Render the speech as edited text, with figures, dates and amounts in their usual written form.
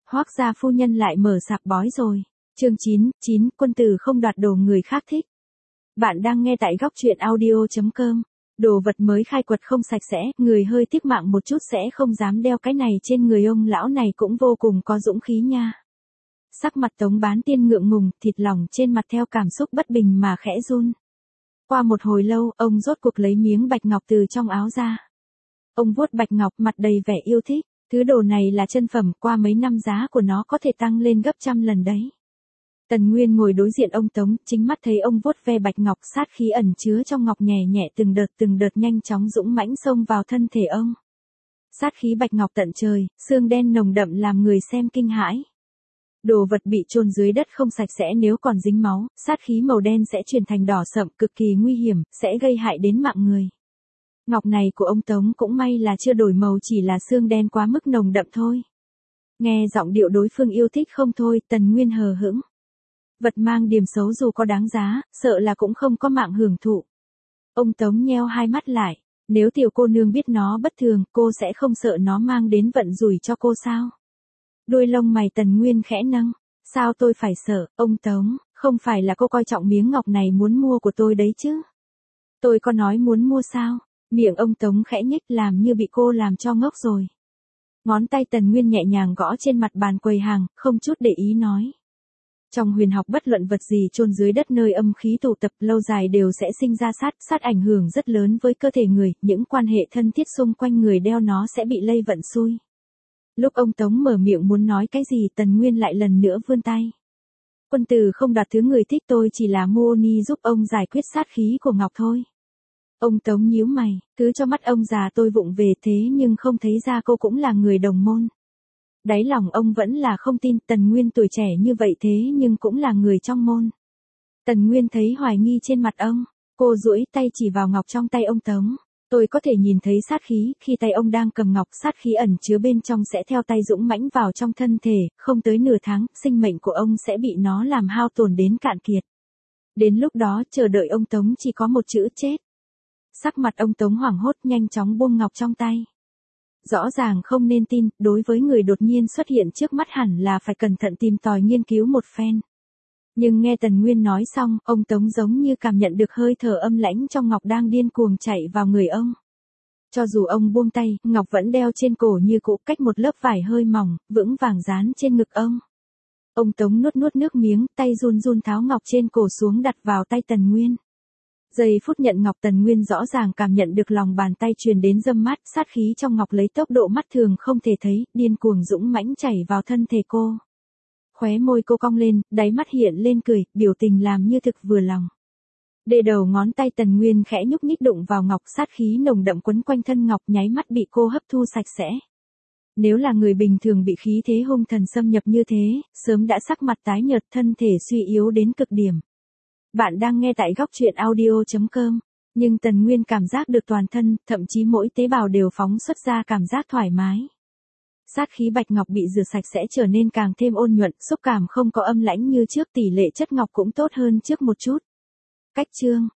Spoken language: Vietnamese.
Hoác gia phu nhân lại mở sạp bói rồi. Chương 9, quân tử không đoạt đồ người khác thích. Bạn đang nghe tại góc truyện audio.com. Đồ vật mới khai quật không sạch sẽ, người hơi tiếc mạng một chút sẽ không dám đeo cái này trên người ông lão này cũng vô cùng có dũng khí nha. Sắc mặt Tống Bán Tiên ngượng ngùng, thịt lòng trên mặt theo cảm xúc bất bình mà khẽ run. Qua một hồi lâu, ông rốt cuộc lấy miếng bạch ngọc từ trong áo ra. Ông vuốt bạch ngọc mặt đầy vẻ yêu thích. Thứ đồ này là chân phẩm, qua mấy năm giá của nó có thể tăng lên gấp trăm lần đấy. Tần Nguyên ngồi đối diện ông Tống, chính mắt thấy ông vuốt ve bạch ngọc, sát khí ẩn chứa trong ngọc nhẹ nhẹ từng đợt nhanh chóng dũng mãnh xông vào thân thể ông. Sát khí bạch ngọc tận trời, xương đen nồng đậm làm người xem kinh hãi. Đồ vật bị chôn dưới đất không sạch sẽ nếu còn dính máu, sát khí màu đen sẽ chuyển thành đỏ sậm, cực kỳ nguy hiểm, sẽ gây hại đến mạng người. Ngọc này của ông Tống cũng may là chưa đổi màu, chỉ là xương đen quá mức nồng đậm thôi. Nghe giọng điệu đối phương yêu thích không thôi, Tần Nguyên hờ hững. Vật mang điểm xấu dù có đáng giá, sợ là cũng không có mạng hưởng thụ. Ông Tống nheo hai mắt lại, nếu tiểu cô nương biết nó bất thường, cô sẽ không sợ nó mang đến vận rủi cho cô sao? Đuôi lông mày Tần Nguyên khẽ nâng, sao tôi phải sợ, ông Tống, không phải là cô coi trọng miếng ngọc này muốn mua của tôi đấy chứ? Tôi có nói muốn mua sao? Miệng ông Tống khẽ nhếch làm như bị cô làm cho ngốc rồi. Ngón tay Tần Nguyên nhẹ nhàng gõ trên mặt bàn quầy hàng, không chút để ý nói. Trong huyền học bất luận vật gì chôn dưới đất nơi âm khí tụ tập lâu dài đều sẽ sinh ra sát ảnh hưởng rất lớn với cơ thể người, những quan hệ thân thiết xung quanh người đeo nó sẽ bị lây vận xui. Lúc ông Tống mở miệng muốn nói cái gì Tần Nguyên lại lần nữa vươn tay. Quân tử không đoạt thứ người thích, tôi chỉ là mô ni giúp ông giải quyết sát khí của ngọc thôi. Ông Tống nhíu mày, cứ cho mắt ông già tôi vụng về thế nhưng không thấy ra cô cũng là người đồng môn. Đáy lòng ông vẫn là không tin Tần Nguyên tuổi trẻ như vậy thế nhưng cũng là người trong môn. Tần Nguyên thấy hoài nghi trên mặt ông, cô duỗi tay chỉ vào ngọc trong tay ông Tống. Tôi có thể nhìn thấy sát khí, khi tay ông đang cầm ngọc, sát khí ẩn chứa bên trong sẽ theo tay dũng mãnh vào trong thân thể, không tới nửa tháng, sinh mệnh của ông sẽ bị nó làm hao tổn đến cạn kiệt. Đến lúc đó, chờ đợi ông Tống chỉ có một chữ chết. Sắc mặt ông Tống hoảng hốt nhanh chóng buông ngọc trong tay. Rõ ràng không nên tin, đối với người đột nhiên xuất hiện trước mắt hẳn là phải cẩn thận tìm tòi nghiên cứu một phen. Nhưng nghe Tần Nguyên nói xong, ông Tống giống như cảm nhận được hơi thở âm lãnh trong ngọc đang điên cuồng chạy vào người ông. Cho dù ông buông tay, ngọc vẫn đeo trên cổ như cũ, cách một lớp vải hơi mỏng, vững vàng dán trên ngực ông. Ông Tống nuốt nước miếng, tay run tháo ngọc trên cổ xuống đặt vào tay Tần Nguyên. Giây phút nhận ngọc Tần Nguyên rõ ràng cảm nhận được lòng bàn tay truyền đến râm mát, sát khí trong ngọc lấy tốc độ mắt thường không thể thấy, điên cuồng dũng mãnh chảy vào thân thể cô. Khóe môi cô cong lên, đáy mắt hiện lên cười, biểu tình làm như thực vừa lòng. Để đầu ngón tay Tần Nguyên khẽ nhúc nhích đụng vào ngọc, sát khí nồng đậm quấn quanh thân ngọc nháy mắt bị cô hấp thu sạch sẽ. Nếu là người bình thường bị khí thế hung thần xâm nhập như thế, sớm đã sắc mặt tái nhợt, thân thể suy yếu đến cực điểm. Bạn đang nghe tại góc truyện audio.com, nhưng Tần Nguyên cảm giác được toàn thân, thậm chí mỗi tế bào đều phóng xuất ra cảm giác thoải mái. Sát khí bạch ngọc bị rửa sạch sẽ trở nên càng thêm ôn nhuận, xúc cảm không có âm lãnh như trước, tỷ lệ chất ngọc cũng tốt hơn trước một chút. Cách chương